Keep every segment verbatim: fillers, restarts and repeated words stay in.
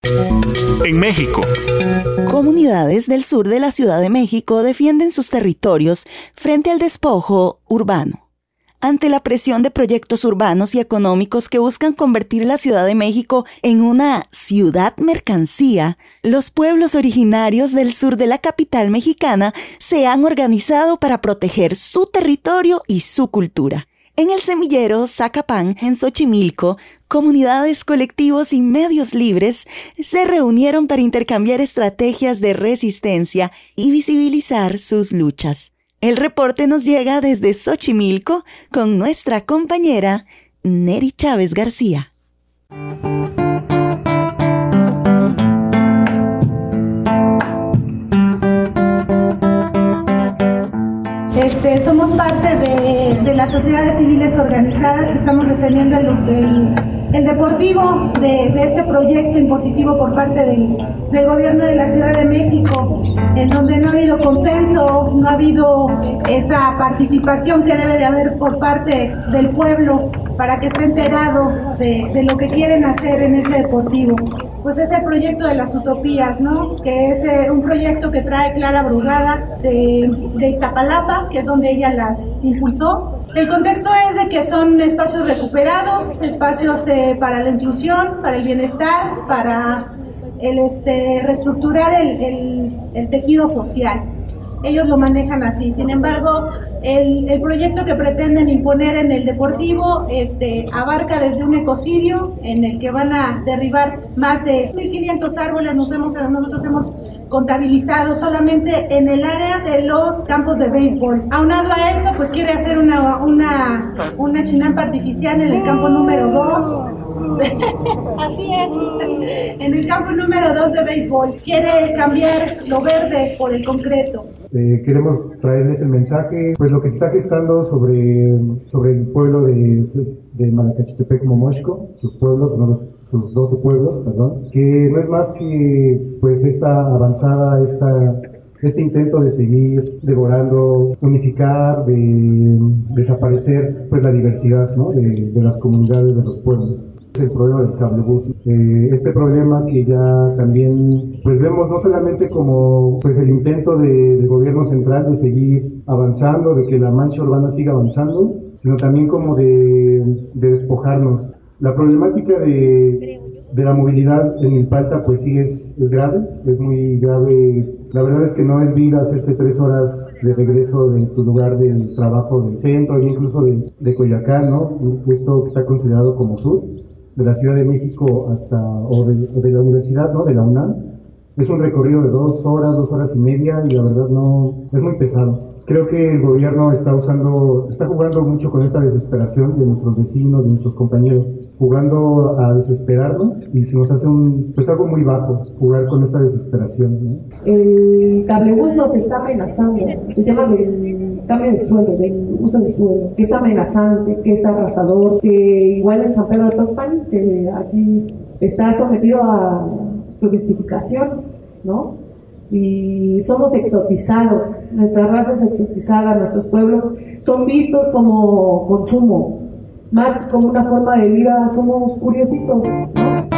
En México. Comunidades del sur de la Ciudad de México defienden sus territorios frente al despojo urbano. Ante la presión de proyectos urbanos y económicos que buscan convertir la Ciudad de México en una ciudad mercancía, los pueblos originarios del sur de la capital mexicana se han organizado para proteger su territorio y su cultura. En el semillero Zacapán, en Xochimilco, comunidades, colectivos y medios libres se reunieron para intercambiar estrategias de resistencia y visibilizar sus luchas. El reporte nos llega desde Xochimilco con nuestra compañera Neri Chávez García. Este, somos parte de, de las sociedades civiles organizadas que estamos defendiendo el, el, el deportivo de, de este proyecto impositivo por parte del, del gobierno de la Ciudad de México, en donde no ha habido consenso, no ha habido esa participación que debe de haber por parte del pueblo para que esté enterado de, de lo que quieren hacer en ese deportivo. Pues es el proyecto de las utopías, ¿no? Que es eh, un proyecto que trae Clara Brugada de, de Iztapalapa, que es donde ella las impulsó. El contexto es de que son espacios recuperados, espacios eh, para la inclusión, para el bienestar, para el, este, reestructurar el, el, el tejido social. Ellos lo manejan así. Sin embargo, el, el proyecto que pretenden imponer en el deportivo este, abarca desde un ecocidio en el que van a derribar más de mil quinientos árboles. Nos hemos, nosotros hemos contabilizado solamente en el área de los campos de béisbol. Aunado a eso, pues quiere hacer una, una, una chinampa artificial en el campo número dos. Así es, en el campo número dos de béisbol. Quiere cambiar lo verde por el concreto. Eh, queremos traerles el mensaje, pues lo que se está gestando sobre, sobre el pueblo de, de Malacachitepec, Momoxco, sus pueblos, no los, sus doce pueblos, perdón, que no es más que pues esta avanzada, esta, este intento de seguir devorando, unificar, de desaparecer pues la diversidad, ¿no? de, de las comunidades, de los pueblos. El problema del cablebús, eh, este problema que ya también pues vemos no solamente como pues el intento de, del gobierno central de seguir avanzando, de que la mancha urbana siga avanzando, sino también como de, de despojarnos. La problemática de, de la movilidad en Milpalta pues sí es, es grave, es muy grave. La verdad es que no es vida hacerse tres horas de regreso de tu lugar de trabajo del centro, e incluso de, de Coyoacán, ¿no? Esto que está considerado como sur, de la Ciudad de México hasta, o de, o de la universidad, ¿no? De la UNAM. Es un recorrido de dos horas, dos horas y media, y la verdad no, es muy pesado. Creo que el gobierno está usando, está jugando mucho con esta desesperación de nuestros vecinos, de nuestros compañeros, jugando a desesperarnos, y se nos hace un, pues algo muy bajo, jugar con esta desesperación, ¿no? El cablebús nos está amenazando, el tema del cambio de suelo, del uso de suelo, que es amenazante, que es arrasador, que igual en San Pedro de Tocpan, que aquí está sometido a turistificación, ¿no? Y somos exotizados, nuestra raza es exotizada, nuestros pueblos son vistos como consumo, más que como una forma de vida, somos curiositos, ¿no?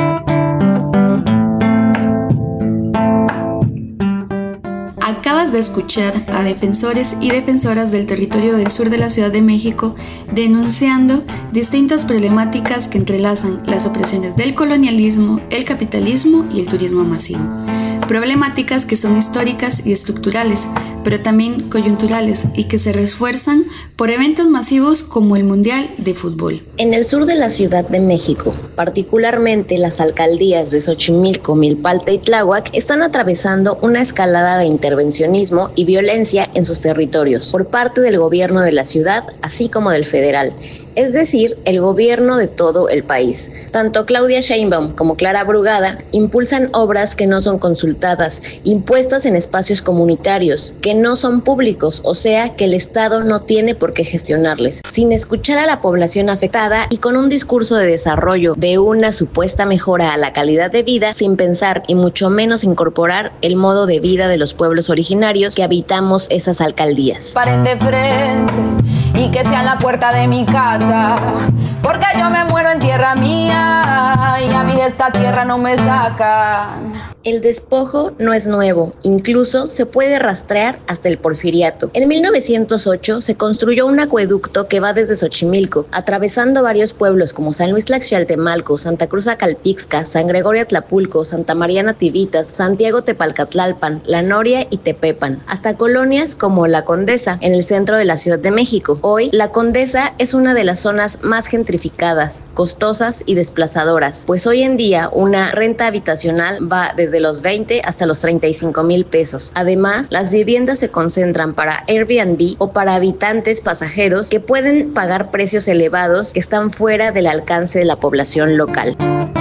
Acabas de escuchar a defensores y defensoras del territorio del sur de la Ciudad de México denunciando distintas problemáticas que entrelazan las opresiones del colonialismo, el capitalismo y el turismo masivo. Problemáticas que son históricas y estructurales, pero también coyunturales y que se refuerzan por eventos masivos como el Mundial de Fútbol. En el sur de la Ciudad de México, particularmente las alcaldías de Xochimilco, Milpalta y Tláhuac, están atravesando una escalada de intervencionismo y violencia en sus territorios por parte del gobierno de la ciudad, así como del federal, es decir, el gobierno de todo el país. Tanto Claudia Sheinbaum como Clara Brugada impulsan obras que no son consultadas, impuestas en espacios comunitarios, que no son públicos, o sea, que el Estado no tiene por qué gestionarles, sin escuchar a la población afectada y con un discurso de desarrollo de una supuesta mejora a la calidad de vida, sin pensar y mucho menos incorporar el modo de vida de los pueblos originarios que habitamos esas alcaldías. Paren de frente y que sea en la puerta de mi casa, porque yo me muero en tierra mía y a mí de esta tierra no me sacan. El despojo no es nuevo, incluso se puede rastrear hasta el Porfiriato. En mil novecientos ocho se construyó un acueducto que va desde Xochimilco, atravesando varios pueblos como San Luis Tlaxcaltemalco, Santa Cruz Acalpixca, San Gregorio Atlapulco, Santa María Nativitas, Santiago Tepalcatlalpan, La Noria y Tepepan, hasta colonias como La Condesa, en el centro de la Ciudad de México. Hoy, La Condesa es una de las zonas más gentrificadas, costosas y desplazadoras, pues hoy en día una renta habitacional va desde de los veinte hasta los treinta y cinco mil pesos. Además, las viviendas se concentran para Airbnb o para habitantes pasajeros que pueden pagar precios elevados que están fuera del alcance de la población local.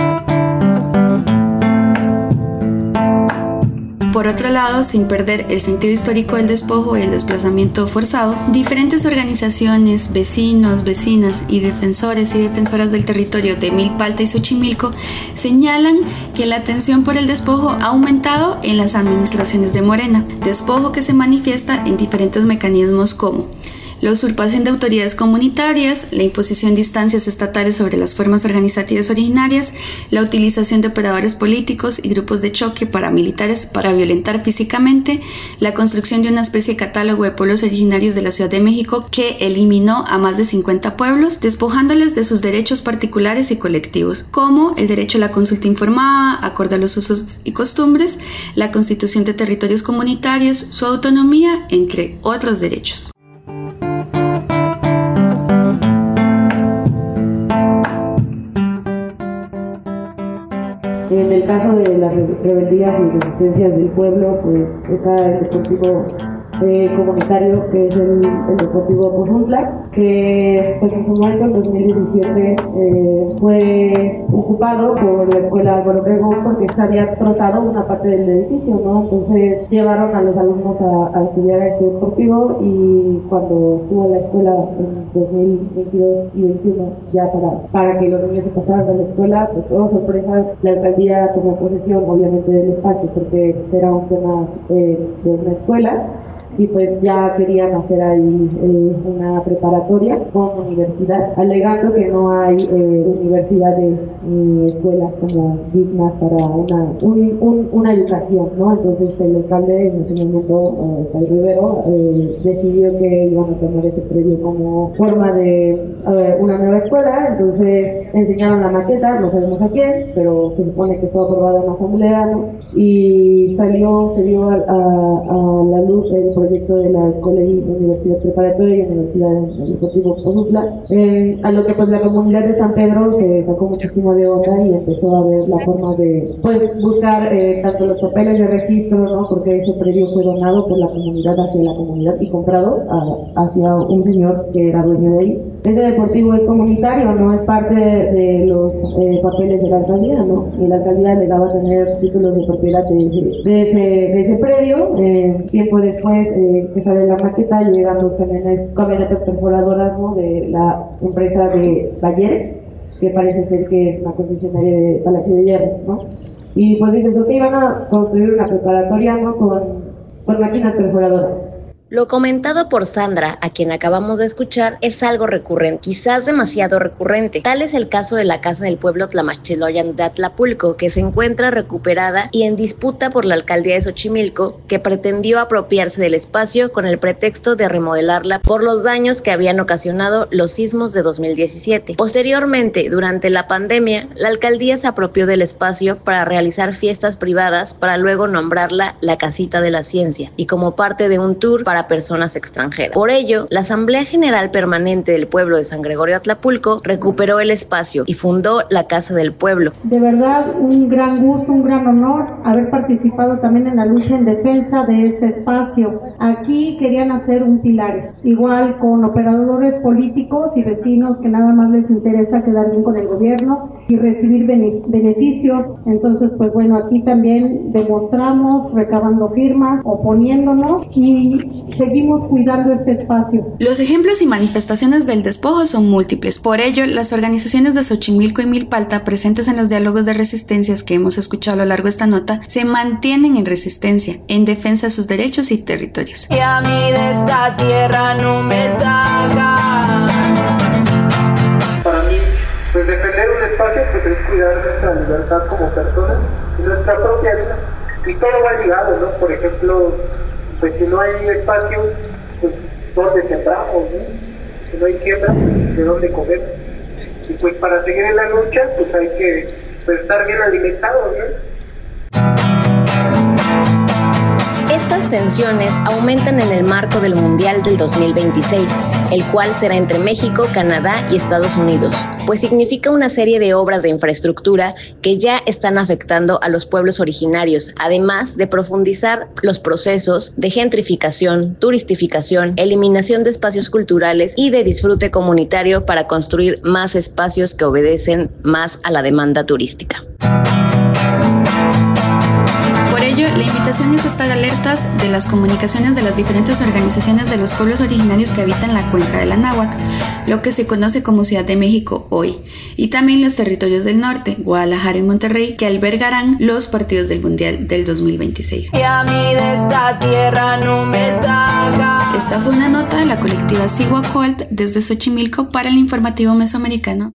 Por otro lado, sin perder el sentido histórico del despojo y el desplazamiento forzado, diferentes organizaciones, vecinos, vecinas y defensores y defensoras del territorio de Milpalta y Xochimilco señalan que la atención por el despojo ha aumentado en las administraciones de Morena, despojo que se manifiesta en diferentes mecanismos como la usurpación de autoridades comunitarias, la imposición de instancias estatales sobre las formas organizativas originarias, la utilización de operadores políticos y grupos de choque paramilitares para violentar físicamente, la construcción de una especie de catálogo de pueblos originarios de la Ciudad de México que eliminó a más de cincuenta pueblos, despojándoles de sus derechos particulares y colectivos, como el derecho a la consulta informada, acorde a los usos y costumbres, la constitución de territorios comunitarios, su autonomía, entre otros derechos. En el caso de las rebeldías y resistencias del pueblo, pues está el Deportivo eh, Comunitario, que es el, el Deportivo Pozuntla, que pues en su momento, en dos mil diecisiete, eh, fue ocupado por la escuela Álvaro Obregón porque se había trozado una parte del edificio, ¿no? Entonces llevaron a los alumnos a, a estudiar a este deportivo, y cuando estuvo en la escuela en dos mil veintidós y veintiuno, ya para, para que los niños se pasaran a la escuela, pues oh sorpresa, la alcaldía tomó posesión obviamente del espacio porque era un tema eh, de una escuela, y pues ya querían hacer ahí eh, una preparatoria con universidad, alegando que no hay eh, universidades ni escuelas como dignas para una, un, un, una educación, ¿no? Entonces el alcalde en ese momento, eh, hasta el Rivero, eh, decidió que iban a tomar ese predio como forma de eh, una nueva escuela. Entonces enseñaron la maqueta, no sabemos a quién, pero se supone que fue aprobada en la asamblea, ¿no? Y salió, se dio a, a, a la luz el proyecto de la Escuela y Universidad Preparatoria y Universidad del Deportivo Pozuntla, eh, a lo que pues la comunidad de San Pedro se sacó muchísimo de onda y empezó a ver la forma de pues buscar eh, tanto los papeles de registro, ¿no? Porque ese predio fue donado por la comunidad hacia la comunidad y comprado a, hacia un señor que era dueño de ahí. Ese deportivo es comunitario, no es parte de, de los eh, papeles de la alcaldía, ¿no? Y la alcaldía le daba a tener títulos de propiedad de ese, de ese, de ese predio. Eh, tiempo después eh, que sale la maqueta, llegan los camiones, camionetas perforadoras, ¿no? De la empresa de Talleres, que parece ser que es una concesionaria de Palacio de Hierro, ¿no? Y pues dices, ok, van a construir una preparatoria, ¿no? Con, con máquinas perforadoras. Lo comentado por Sandra, a quien acabamos de escuchar, es algo recurrente, quizás demasiado recurrente. Tal es el caso de la Casa del Pueblo Tlamachtiloyan de Atlapulco, que se encuentra recuperada y en disputa por la alcaldía de Xochimilco, que pretendió apropiarse del espacio con el pretexto de remodelarla por los daños que habían ocasionado los sismos de dos mil diecisiete. Posteriormente, durante la pandemia, la alcaldía se apropió del espacio para realizar fiestas privadas para luego nombrarla la Casita de la Ciencia y como parte de un tour para personas extranjeras. Por ello, la Asamblea General Permanente del Pueblo de San Gregorio Atlapulco recuperó el espacio y fundó la Casa del Pueblo. De verdad, un gran gusto, un gran honor haber participado también en la lucha en defensa de este espacio. Aquí querían hacer un Pilares, igual con operadores políticos y vecinos que nada más les interesa quedar bien con el gobierno y recibir beneficios. Entonces, pues bueno, aquí también demostramos recabando firmas, oponiéndonos y seguimos cuidando este espacio. Los ejemplos y manifestaciones del despojo son múltiples. Por ello, las organizaciones de Xochimilco y Milpalta presentes en los diálogos de resistencias que hemos escuchado a lo largo de esta nota se mantienen en resistencia, en defensa de sus derechos y territorios. Y a mí de esta tierra no me sacan. Para mí, pues defender un espacio pues es cuidar nuestra libertad como personas y nuestra propia vida. Y todo va ligado, ¿no? Por ejemplo, pues si no hay espacio, pues ¿dónde sembramos, no? Si no hay siembra, pues ¿de dónde comemos? Y pues para seguir en la lucha, pues hay que pues, estar bien alimentados, ¿no? Estas tensiones aumentan en el marco del Mundial del dos mil veintiséis, el cual será entre México, Canadá y Estados Unidos, pues significa una serie de obras de infraestructura que ya están afectando a los pueblos originarios, además de profundizar los procesos de gentrificación, turistificación, eliminación de espacios culturales y de disfrute comunitario para construir más espacios que obedecen más a la demanda turística. Por ello, la invitación es estar alertas de las comunicaciones de las diferentes organizaciones de los pueblos originarios que habitan la cuenca del Anáhuac, lo que se conoce como Ciudad de México hoy, y también los territorios del norte, Guadalajara y Monterrey, que albergarán los partidos del Mundial del dos mil veintiséis. Y a mí de esta tierra no me saca. Esta fue una nota de la colectiva Sigua Colt desde Xochimilco para el Informativo Mesoamericano.